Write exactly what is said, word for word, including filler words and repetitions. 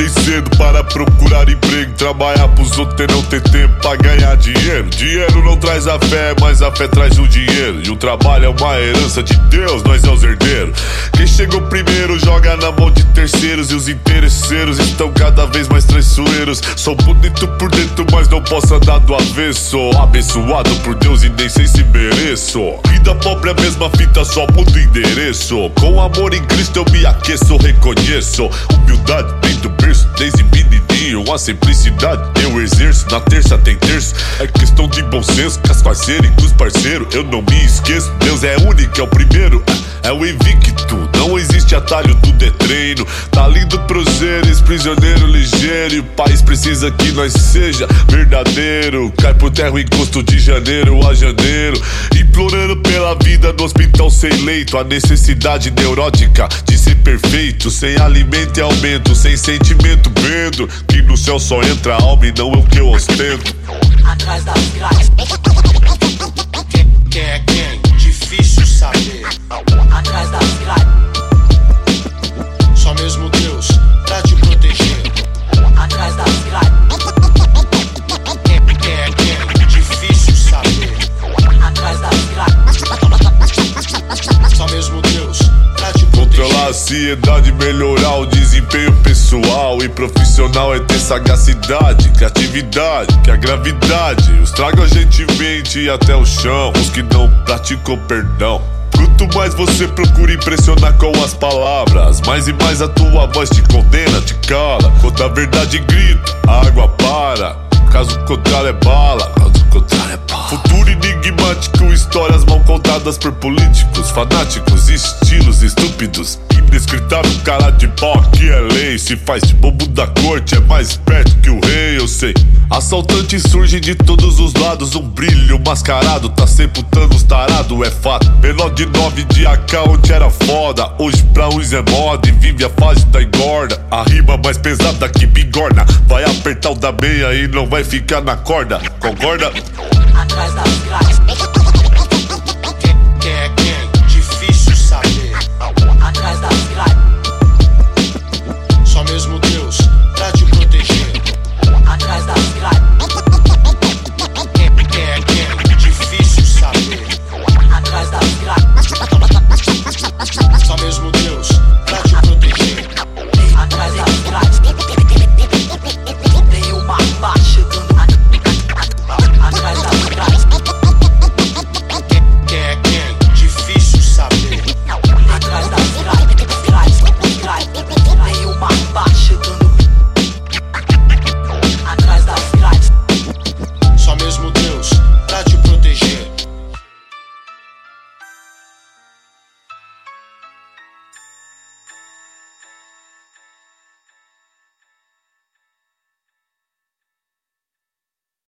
Acordei cedo para procurar emprego, trabalhar pros outros e não ter tempo pra ganhar dinheiro. Dinheiro não traz a fé, mas a fé traz o dinheiro. E o trabalho é uma herança de Deus, nós é os herdeiros. Quem chegou primeiro joga na mão de terceiros, e os interesseiros estão cada vez mais traiçoeiros. Sou bonito por dentro, mas não posso andar do avesso. Abençoado por Deus e nem sei se mereço. Vida pobre é a mesma fita, só muda o endereço. Com amor em Cristo eu me aqueço, reconheço. Humildade vem do berço, desde menininho. A simplicidade eu exerço, na terça tem terço. É questão de bom senso, com as parceiras e com os parceiros. Eu não me esqueço, Deus é único, é o primeiro. É o invicto, não existe atalho, tudo é treino. Tá lindo pros seres, prisioneiro ligeiro. E o país precisa que nós seja verdadeiro. Cai por terra o encosto de janeiro a janeiro, implorando pela vida no hospital sem leito. A necessidade neurótica de ser perfeito, sem alimento e aumento, sem sentimento vendo que no céu só entra a alma e não é o que eu ostento. Atrás das grades. Quem, quem é quem? Difícil saber. Atrás das grades. Só mesmo Deus pra te proteger. Atrás das grades. Quem, quem é quem? Difícil saber. Atrás das grades. Só mesmo Deus pra te proteger. Controlar a ansiedade, melhorar o desempenho pessoal e profissional é ter sagacidade, criatividade, que a gravidade os traga a gente mente até o chão. Os que não praticam perdão. Quanto mais você procura impressionar com as palavras, mais e mais a tua voz te condena, te cala. Quando a verdade grita, a água para. Caso contrário é bala, caso contrário é bala. Futuro enigmático, histórias mal contadas por políticos, fanáticos, estilos estúpidos. Inescritável cara de pau, aqui é lei. Se faz de bobo da corte, é mais esperto que o rei, eu sei. Assaltantes surgem de todos os lados, um brilho mascarado tá sepultando os tarados, é fato. Menor de nove de A K onde era foda, hoje pra uns é moda e vive a fase da engorda. A rima mais pesada que bigorna, vai apertar o da meia e não vai ficar na corda, concorda? Atrás das grades.